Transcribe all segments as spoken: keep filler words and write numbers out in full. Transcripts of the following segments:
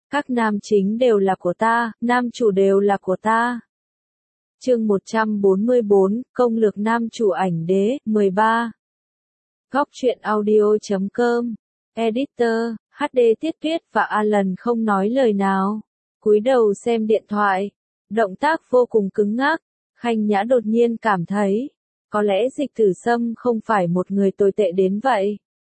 Các nam chính đều là của ta, nam chủ đều là của ta. Chương một trăm bốn mươi bốn, Công lược nam chủ ảnh đế, mười ba. Góc truyện audio chấm com. Editor, hát đê Tiết Tuyết và Alan không nói lời nào. Cúi đầu xem điện thoại. Động tác vô cùng cứng ngắc. Khanh Nhã đột nhiên cảm thấy, có lẽ Dịch Tử Sâm không phải một người tồi tệ đến vậy.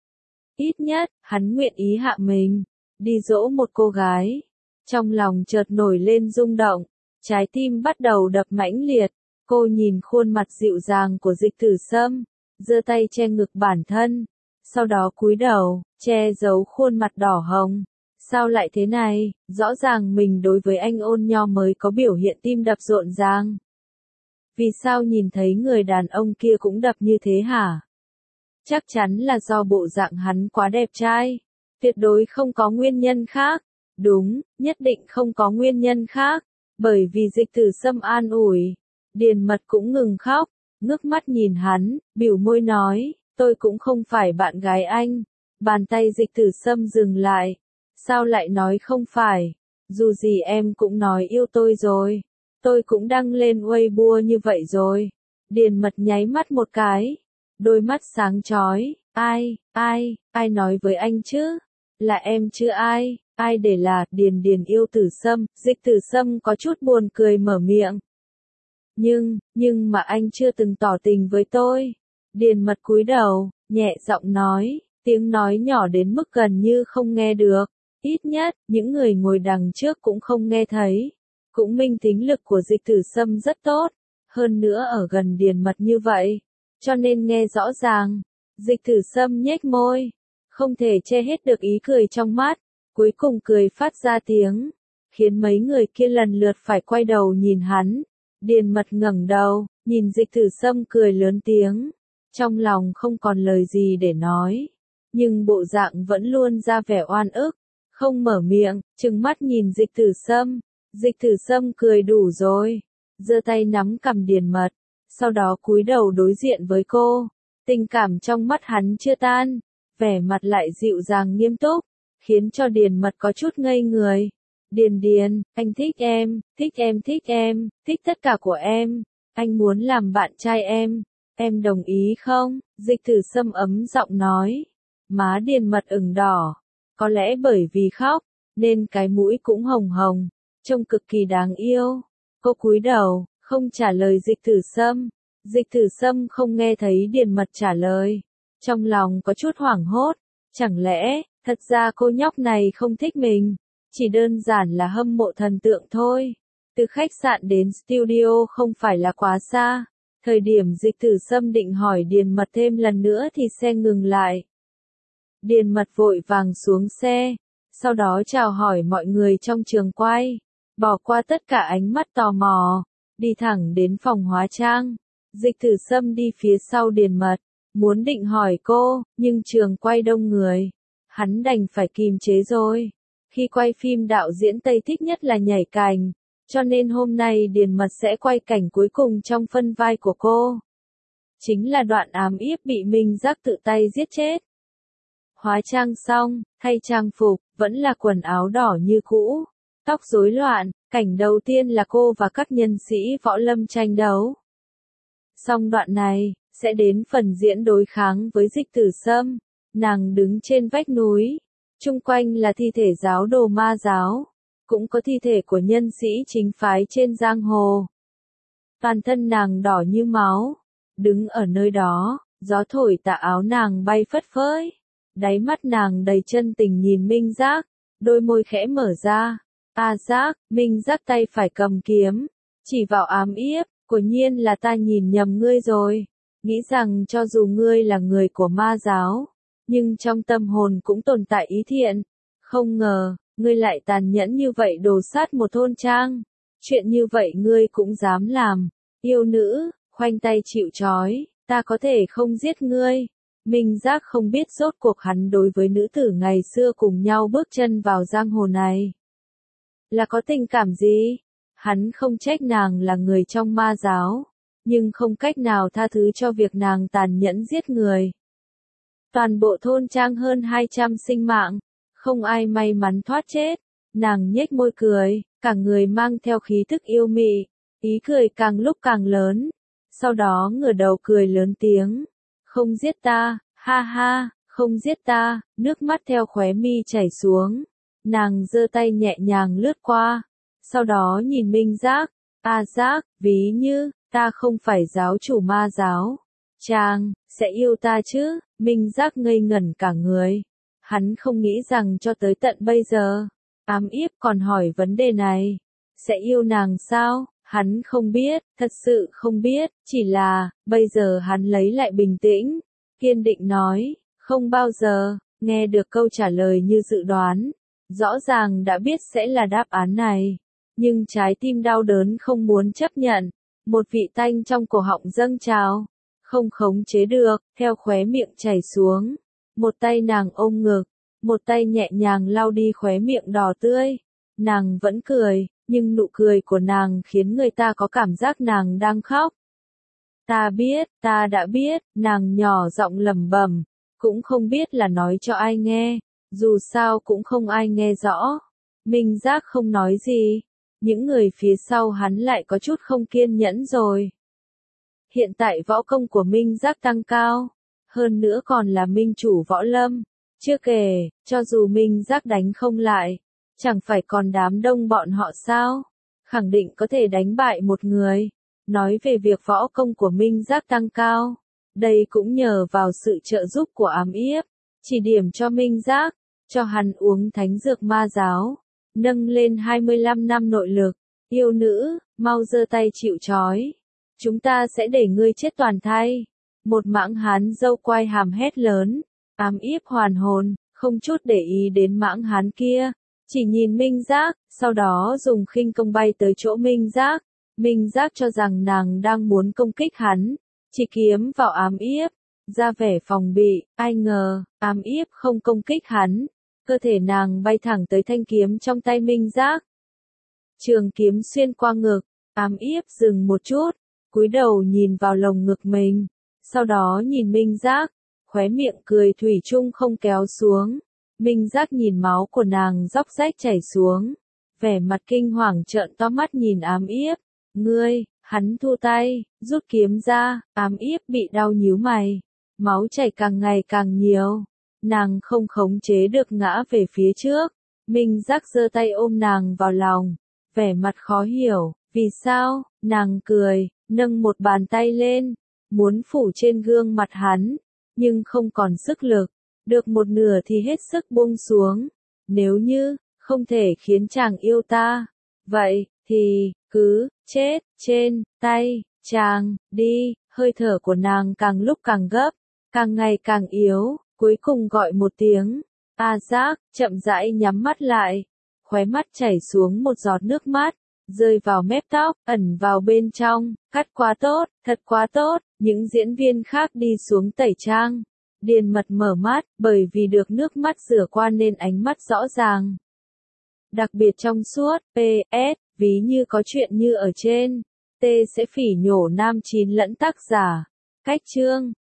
Ít nhất, hắn nguyện ý hạ mình, đi dỗ một cô gái. Trong lòng chợt nổi lên rung động, trái tim bắt đầu đập mãnh liệt. Cô nhìn khuôn mặt dịu dàng của Dịch Tử Sâm, giơ tay che ngực bản thân, sau đó cúi đầu, che giấu khuôn mặt đỏ hồng. Sao lại thế này, rõ ràng mình đối với anh ôn nho mới có biểu hiện tim đập rộn ràng. Vì sao nhìn thấy người đàn ông kia cũng đập như thế hả? Chắc chắn là do bộ dạng hắn quá đẹp trai. Tuyệt đối không có nguyên nhân khác. Đúng, nhất định không có nguyên nhân khác. Bởi vì Dịch Tử Sâm an ủi. Điền Mật cũng ngừng khóc, ngước mắt nhìn hắn, bĩu môi nói, tôi cũng không phải bạn gái anh. Bàn tay Dịch Tử Sâm dừng lại. Sao lại nói không phải? Dù gì em cũng nói yêu tôi rồi. Tôi cũng đăng lên Weibo như vậy rồi. Điền Mật nháy mắt một cái. Đôi mắt sáng chói. Ai, ai, ai nói với anh chứ? Là em chứ ai? Ai để là Điền Điền yêu Tử Sâm? Dịch Tử Sâm có chút buồn cười mở miệng. Nhưng, nhưng mà anh chưa từng tỏ tình với tôi. Điền Mật cúi đầu, nhẹ giọng nói, tiếng nói nhỏ đến mức gần như không nghe được. Ít nhất, những người ngồi đằng trước cũng không nghe thấy. Cũng minh tính lực của Dịch Tử Sâm rất tốt. Hơn nữa ở gần Điền Mật như vậy, cho nên nghe rõ ràng. Dịch Tử Sâm nhếch môi, không thể che hết được ý cười trong mắt, cuối cùng cười phát ra tiếng, khiến mấy người kia lần lượt phải quay đầu nhìn hắn. Điền Mật ngẩng đầu, nhìn Dịch Tử Sâm cười lớn tiếng, trong lòng không còn lời gì để nói, nhưng bộ dạng vẫn luôn ra vẻ oan ức, không mở miệng, trừng mắt nhìn Dịch Tử Sâm. Dịch Tử Sâm cười đủ rồi, giơ tay nắm cằm Điền Mật, sau đó cúi đầu đối diện với cô. Tình cảm trong mắt hắn chưa tan, vẻ mặt lại dịu dàng nghiêm túc, khiến cho Điền Mật có chút ngây người. Điền Điền, anh thích em, thích em thích em, thích tất cả của em, anh muốn làm bạn trai em, em đồng ý không? Dịch Tử Sâm ấm giọng nói. Má Điền Mật ửng đỏ, có lẽ bởi vì khóc, nên cái mũi cũng hồng hồng, trông cực kỳ đáng yêu. Cô cúi đầu, không trả lời Dịch Tử Sâm. Dịch Tử Sâm không nghe thấy Điền Mật trả lời. Trong lòng có chút hoảng hốt. Chẳng lẽ, thật ra cô nhóc này không thích mình. Chỉ đơn giản là hâm mộ thần tượng thôi. Từ khách sạn đến studio không phải là quá xa. Thời điểm Dịch Tử Sâm định hỏi Điền Mật thêm lần nữa thì xe ngừng lại. Điền Mật vội vàng xuống xe. Sau đó chào hỏi mọi người trong trường quay. Bỏ qua tất cả ánh mắt tò mò. Đi thẳng đến phòng hóa trang. Dịch Tử Sâm đi phía sau Điền Mật, muốn định hỏi cô, nhưng trường quay đông người. Hắn đành phải kìm chế rồi. Khi quay phim đạo diễn Tây thích nhất là nhảy cành, cho nên hôm nay Điền Mật sẽ quay cảnh cuối cùng trong phân vai của cô. Chính là đoạn ám yếp bị Minh Giác tự tay giết chết. Hóa trang xong, thay trang phục, vẫn là quần áo đỏ như cũ. Tóc rối loạn, cảnh đầu tiên là cô và các nhân sĩ võ lâm tranh đấu. Xong đoạn này, sẽ đến phần diễn đối kháng với Dịch Tử Sâm. Nàng đứng trên vách núi, chung quanh là thi thể giáo đồ ma giáo, cũng có thi thể của nhân sĩ chính phái trên giang hồ. Toàn thân nàng đỏ như máu, đứng ở nơi đó, gió thổi tà áo nàng bay phất phới. Đáy mắt nàng đầy chân tình nhìn Minh Giác, đôi môi khẽ mở ra. A Giác, Minh Giác tay phải cầm kiếm, chỉ vào ám yếp. Quả nhiên là ta nhìn nhầm ngươi rồi, nghĩ rằng cho dù ngươi là người của ma giáo, nhưng trong tâm hồn cũng tồn tại ý thiện. Không ngờ, ngươi lại tàn nhẫn như vậy đổ sát một thôn trang. Chuyện như vậy ngươi cũng dám làm. Yêu nữ, khoanh tay chịu trói, ta có thể không giết ngươi. Minh Giác không biết rốt cuộc hắn đối với nữ tử ngày xưa cùng nhau bước chân vào giang hồ này là có tình cảm gì. Hắn không trách nàng là người trong ma giáo, nhưng không cách nào tha thứ cho việc nàng tàn nhẫn giết người. Toàn bộ thôn trang hơn hai trăm sinh mạng, không ai may mắn thoát chết. Nàng nhếch môi cười, cả người mang theo khí thức yêu mị, ý cười càng lúc càng lớn, sau đó ngửa đầu cười lớn tiếng, không giết ta, ha ha, không giết ta, nước mắt theo khóe mi chảy xuống, nàng giơ tay nhẹ nhàng lướt qua, sau đó nhìn Minh Giác, a Giác, ví như, ta không phải giáo chủ ma giáo, chàng, sẽ yêu ta chứ, Minh Giác ngây ngẩn cả người, hắn không nghĩ rằng cho tới tận bây giờ, Ám Yếp còn hỏi vấn đề này, sẽ yêu nàng sao? Hắn không biết, thật sự không biết, chỉ là, bây giờ hắn lấy lại bình tĩnh, kiên định nói, không bao giờ, nghe được câu trả lời như dự đoán, rõ ràng đã biết sẽ là đáp án này, nhưng trái tim đau đớn không muốn chấp nhận, một vị tanh trong cổ họng dâng trào, không khống chế được, theo khóe miệng chảy xuống, một tay nàng ôm ngực, một tay nhẹ nhàng lau đi khóe miệng đỏ tươi, nàng vẫn cười. Nhưng nụ cười của nàng khiến người ta có cảm giác nàng đang khóc. Ta biết, ta đã biết, nàng nhỏ giọng lẩm bẩm, cũng không biết là nói cho ai nghe, dù sao cũng không ai nghe rõ. Minh Giác không nói gì, những người phía sau hắn lại có chút không kiên nhẫn rồi. Hiện tại võ công của Minh Giác tăng cao, hơn nữa còn là minh chủ võ lâm, chưa kể, cho dù Minh Giác đánh không lại, chẳng phải còn đám đông bọn họ sao? Khẳng định có thể đánh bại một người. Nói về việc võ công của Minh Giác tăng cao, đây cũng nhờ vào sự trợ giúp của Ám Yếp, chỉ điểm cho Minh Giác, cho hắn uống thánh dược ma giáo, nâng lên hai mươi lăm năm nội lực. Yêu nữ, mau giơ tay chịu trói. Chúng ta sẽ để ngươi chết toàn thây. Một mãng hán râu quai hàm hét lớn. Ám Yếp hoàn hồn, không chút để ý đến mãng hán kia. Chỉ nhìn Minh Giác, sau đó dùng khinh công bay tới chỗ Minh Giác. Minh Giác cho rằng nàng đang muốn công kích hắn, chỉ kiếm vào Ám Yếp, ra vẻ phòng bị, ai ngờ, Ám Yếp không công kích hắn, cơ thể nàng bay thẳng tới thanh kiếm trong tay Minh Giác. Trường kiếm xuyên qua ngực, Ám Yếp dừng một chút, cúi đầu nhìn vào lồng ngực mình, sau đó nhìn Minh Giác, khóe miệng cười thủy chung không kéo xuống. Minh Giác nhìn máu của nàng róc rách chảy xuống, vẻ mặt kinh hoàng trợn to mắt nhìn Ám Yếp, ngươi, hắn thu tay, rút kiếm ra, Ám Yếp bị đau nhíu mày, máu chảy càng ngày càng nhiều, nàng không khống chế được ngã về phía trước, Minh Giác giơ tay ôm nàng vào lòng, vẻ mặt khó hiểu, vì sao, nàng cười, nâng một bàn tay lên, muốn phủ trên gương mặt hắn, nhưng không còn sức lực. Được một nửa thì hết sức buông xuống. Nếu như, không thể khiến chàng yêu ta, vậy, thì, cứ, chết, trên, tay, chàng, đi, hơi thở của nàng càng lúc càng gấp, càng ngày càng yếu, cuối cùng gọi một tiếng, a Giác, chậm rãi nhắm mắt lại, khóe mắt chảy xuống một giọt nước mắt, rơi vào mép tóc, ẩn vào bên trong, cắt quá tốt, thật quá tốt, những diễn viên khác đi xuống tẩy trang. Điền Mật mở mắt, bởi vì được nước mắt rửa qua nên ánh mắt rõ ràng. Đặc biệt trong suốt, pê ét, ví như có chuyện như ở trên. T sẽ phỉ nhổ nam chín lẫn tác giả. Cách chương